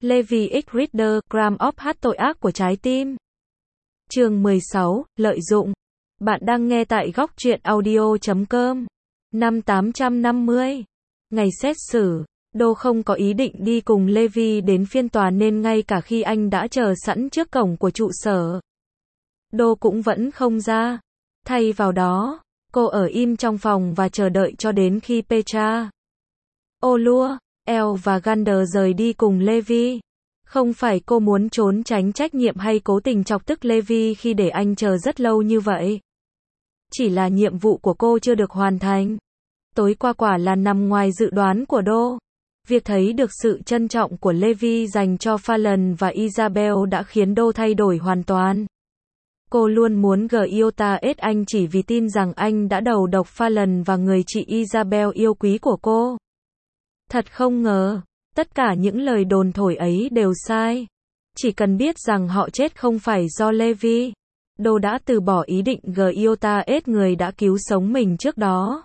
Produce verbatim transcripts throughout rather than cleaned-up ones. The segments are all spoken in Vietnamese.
Levi X Reader, Gram of Hát tội ác của trái tim. Chương mười sáu, lợi dụng. Bạn đang nghe tại góc truyện audio chấm com. Năm tám trăm năm mươi. Ngày xét xử, Đô không có ý định đi cùng Levi đến phiên tòa nên ngay cả khi anh đã chờ sẵn trước cổng của trụ sở, Đô cũng vẫn không ra. Thay vào đó, cô ở im trong phòng và chờ đợi cho đến khi Petra, Olua, El và Gander rời đi cùng Levi. Không phải cô muốn trốn tránh trách nhiệm hay cố tình chọc tức Levi khi để anh chờ rất lâu như vậy. Chỉ là nhiệm vụ của cô chưa được hoàn thành. Tối qua quả là nằm ngoài dự đoán của Đô. Việc thấy được sự trân trọng của Levi dành cho Fallon và Isabel đã khiến Đô thay đổi hoàn toàn. Cô luôn muốn Giota ết anh chỉ vì tin rằng anh đã đầu độc Fallon và người chị Isabel yêu quý của cô. Thật không ngờ, tất cả những lời đồn thổi ấy đều sai. Chỉ cần biết rằng họ chết không phải do Levi, Đô đã từ bỏ ý định Giota ết người đã cứu sống mình trước đó.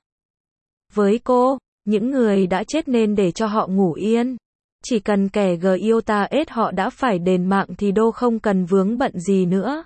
Với cô, những người đã chết nên để cho họ ngủ yên. Chỉ cần kẻ Giota ết họ đã phải đền mạng thì Đô không cần vướng bận gì nữa.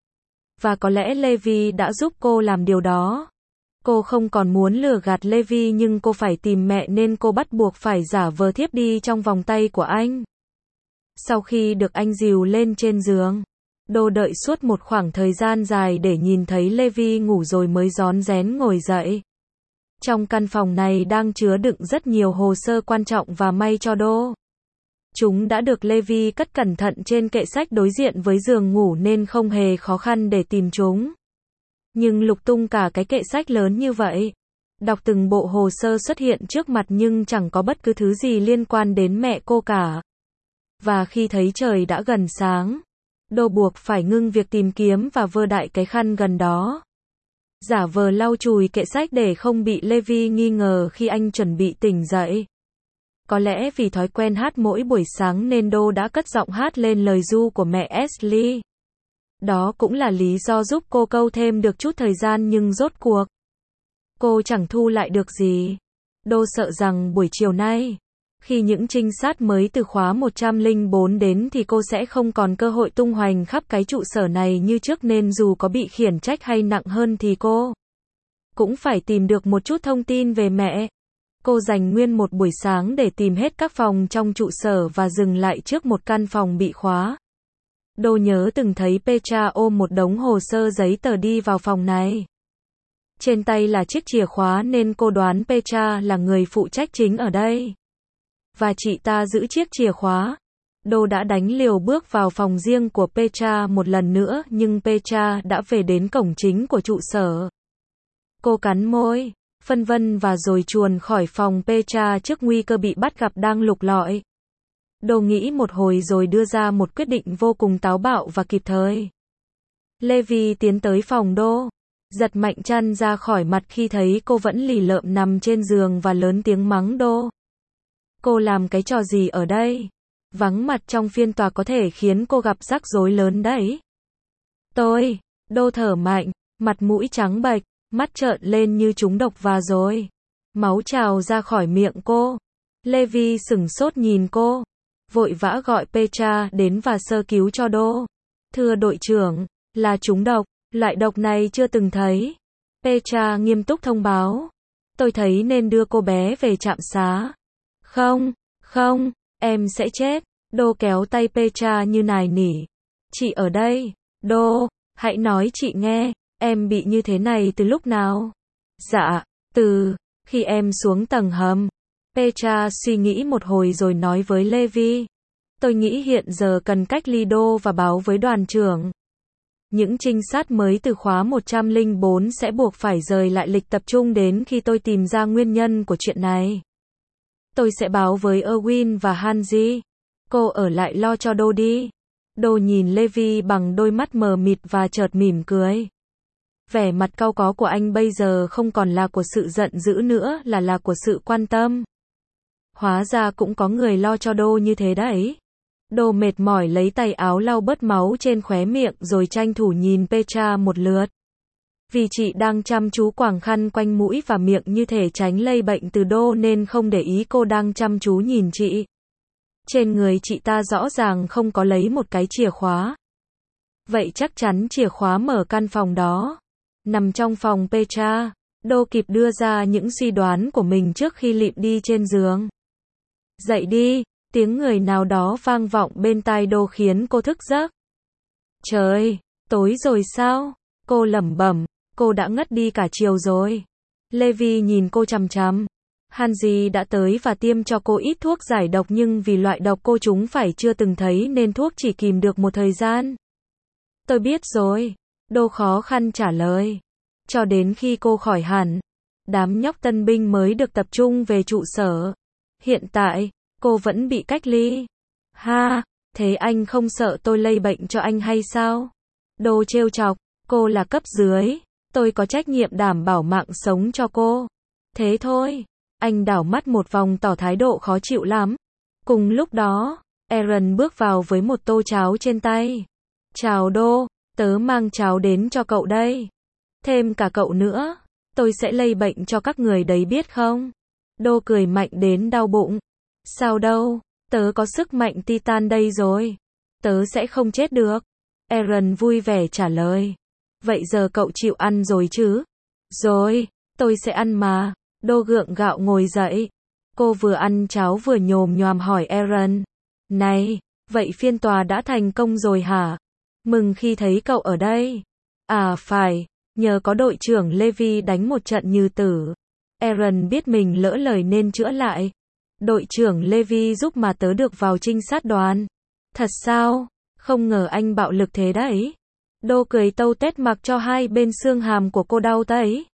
Và có lẽ Levi đã giúp cô làm điều đó. Cô không còn muốn lừa gạt Levi nhưng cô phải tìm mẹ nên cô bắt buộc phải giả vờ thiếp đi trong vòng tay của anh. Sau khi được anh dìu lên trên giường, Đô đợi suốt một khoảng thời gian dài để nhìn thấy Levi ngủ rồi mới rón rén ngồi dậy. Trong căn phòng này đang chứa đựng rất nhiều hồ sơ quan trọng và may cho Đô. Chúng đã được Levi cất cẩn thận trên kệ sách đối diện với giường ngủ nên không hề khó khăn để tìm chúng. Nhưng lục tung cả cái kệ sách lớn như vậy, đọc từng bộ hồ sơ xuất hiện trước mặt nhưng chẳng có bất cứ thứ gì liên quan đến mẹ cô cả. Và khi thấy trời đã gần sáng, Đô buộc phải ngưng việc tìm kiếm và vơ đại cái khăn gần đó. Giả vờ lau chùi kệ sách để không bị Levi nghi ngờ khi anh chuẩn bị tỉnh dậy. Có lẽ vì thói quen hát mỗi buổi sáng nên Đô đã cất giọng hát lên lời ru của mẹ Ashley. Đó cũng là lý do giúp cô câu thêm được chút thời gian nhưng rốt cuộc cô chẳng thu lại được gì. Đô sợ rằng buổi chiều nay, khi những trinh sát mới từ khóa một trăm lẻ bốn đến thì cô sẽ không còn cơ hội tung hoành khắp cái trụ sở này như trước nên dù có bị khiển trách hay nặng hơn thì cô cũng phải tìm được một chút thông tin về mẹ. Cô dành nguyên một buổi sáng để tìm hết các phòng trong trụ sở và dừng lại trước một căn phòng bị khóa. Đô nhớ từng thấy Petra ôm một đống hồ sơ giấy tờ đi vào phòng này. Trên tay là chiếc chìa khóa nên cô đoán Petra là người phụ trách chính ở đây. Và chị ta giữ chiếc chìa khóa. Đô đã đánh liều bước vào phòng riêng của Petra một lần nữa nhưng Petra đã về đến cổng chính của trụ sở. Cô cắn môi, phân vân và rồi chuồn khỏi phòng Petra trước nguy cơ bị bắt gặp đang lục lọi. Đô nghĩ một hồi rồi đưa ra một quyết định vô cùng táo bạo và kịp thời. Levi tiến tới phòng Đô, giật mạnh chăn ra khỏi mặt khi thấy cô vẫn lì lợm nằm trên giường và lớn tiếng mắng Đô. Cô làm cái trò gì ở đây? Vắng mặt trong phiên tòa có thể khiến cô gặp rắc rối lớn đấy. Tôi, Đô thở mạnh, mặt mũi trắng bệch, mắt trợn lên như trúng độc và rồi máu trào ra khỏi miệng cô. Levi sửng sốt nhìn cô, vội vã gọi Petra đến và sơ cứu cho Đô. Thưa đội trưởng, là trúng độc, loại độc này chưa từng thấy. Petra nghiêm túc thông báo. Tôi thấy nên đưa cô bé về trạm xá. Không, không, em sẽ chết. Đô kéo tay Petra như nài nỉ. Chị ở đây. Đô, hãy nói chị nghe, em bị như thế này từ lúc nào? Dạ, từ khi em xuống tầng hầm. Petra suy nghĩ một hồi rồi nói với Levi. Tôi nghĩ hiện giờ cần cách ly Đô và báo với đoàn trưởng. Những trinh sát mới từ khóa một trăm lẻ bốn sẽ buộc phải rời lại lịch tập trung đến khi tôi tìm ra nguyên nhân của chuyện này. Tôi sẽ báo với Erwin và Hanji. Cô ở lại lo cho Đô đi. Đô nhìn Levi bằng đôi mắt mờ mịt và chợt mỉm cười. Vẻ mặt cau có của anh bây giờ không còn là của sự giận dữ nữa là là của sự quan tâm. Hóa ra cũng có người lo cho Đô như thế đấy. Đô mệt mỏi lấy tay áo lau bớt máu trên khóe miệng rồi tranh thủ nhìn Petra một lượt. Vì chị đang chăm chú quàng khăn quanh mũi và miệng như thể tránh lây bệnh từ Đô nên không để ý cô đang chăm chú nhìn chị. Trên người chị ta rõ ràng không có lấy một cái chìa khóa. Vậy chắc chắn chìa khóa mở căn phòng đó nằm trong phòng Petra. Đô kịp đưa ra những suy đoán của mình trước khi lịm đi trên giường. Dậy đi, tiếng người nào đó vang vọng bên tai Đô khiến cô thức giấc. Trời, tối rồi sao? Cô lẩm bẩm, cô đã ngất đi cả chiều rồi. Levi nhìn cô chằm chằm. Hanji đã tới và tiêm cho cô ít thuốc giải độc nhưng vì loại độc cô chúng phải chưa từng thấy nên thuốc chỉ kìm được một thời gian. Tôi biết rồi. Đô khó khăn trả lời. Cho đến khi cô khỏi hẳn, đám nhóc tân binh mới được tập trung về trụ sở. Hiện tại, cô vẫn bị cách ly. Ha, thế anh không sợ tôi lây bệnh cho anh hay sao? Đô trêu chọc, cô là cấp dưới. Tôi có trách nhiệm đảm bảo mạng sống cho cô. Thế thôi. Anh đảo mắt một vòng tỏ thái độ khó chịu lắm. Cùng lúc đó, Aaron bước vào với một tô cháo trên tay. Chào Đô, tớ mang cháo đến cho cậu đây. Thêm cả cậu nữa, tôi sẽ lây bệnh cho các người đấy biết không? Đô cười mạnh đến đau bụng. Sao đâu, tớ có sức mạnh Titan đây rồi. Tớ sẽ không chết được. Aaron vui vẻ trả lời. Vậy giờ cậu chịu ăn rồi chứ? Rồi, tôi sẽ ăn mà. Đô gượng gạo ngồi dậy. Cô vừa ăn cháo vừa nhồm nhoàm hỏi Aaron. Này, vậy phiên tòa đã thành công rồi hả? Mừng khi thấy cậu ở đây. À phải, nhờ có đội trưởng Levi đánh một trận như tử. Aaron biết mình lỡ lời nên chữa lại. Đội trưởng Levi giúp mà tớ được vào trinh sát đoàn. Thật sao? Không ngờ anh bạo lực thế đấy. Đô cười tâu tét mặc cho hai bên xương hàm của cô đau tấy.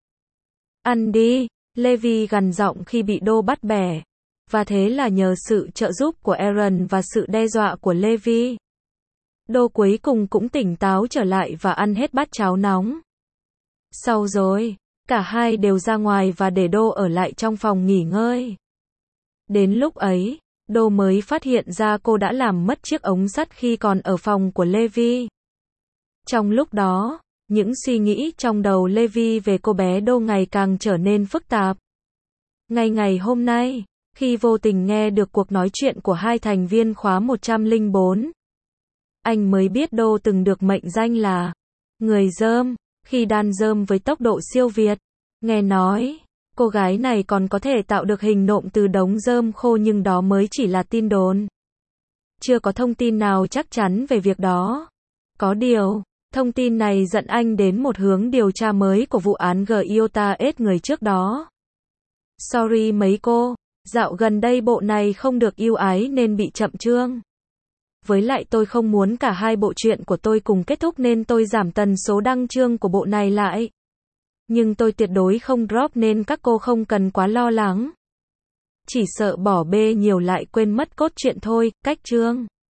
Ăn đi, Levi gằn giọng khi bị Đô bắt bẻ. Và thế là nhờ sự trợ giúp của Aaron và sự đe dọa của Levi, Đô cuối cùng cũng tỉnh táo trở lại và ăn hết bát cháo nóng. Sau rồi, cả hai đều ra ngoài và để Đô ở lại trong phòng nghỉ ngơi. Đến lúc ấy, Đô mới phát hiện ra cô đã làm mất chiếc ống sắt khi còn ở phòng của Levi. Trong lúc đó, những suy nghĩ trong đầu Levi về cô bé Đô ngày càng trở nên phức tạp. Ngày ngày hôm nay, khi vô tình nghe được cuộc nói chuyện của hai thành viên khóa một trăm lẻ bốn, anh mới biết Đô từng được mệnh danh là người rơm, khi đan rơm với tốc độ siêu việt. Nghe nói, cô gái này còn có thể tạo được hình nộm từ đống rơm khô nhưng đó mới chỉ là tin đồn. Chưa có thông tin nào chắc chắn về việc đó. Có điều, thông tin này dẫn anh đến một hướng điều tra mới của vụ án G Iota S người trước đó. Sorry mấy cô, dạo gần đây bộ này không được ưu ái nên bị chậm chương. Với lại tôi không muốn cả hai bộ truyện của tôi cùng kết thúc nên tôi giảm tần số đăng chương của bộ này lại. Nhưng tôi tuyệt đối không drop nên các cô không cần quá lo lắng. Chỉ sợ bỏ bê nhiều lại quên mất cốt truyện thôi, cách chương.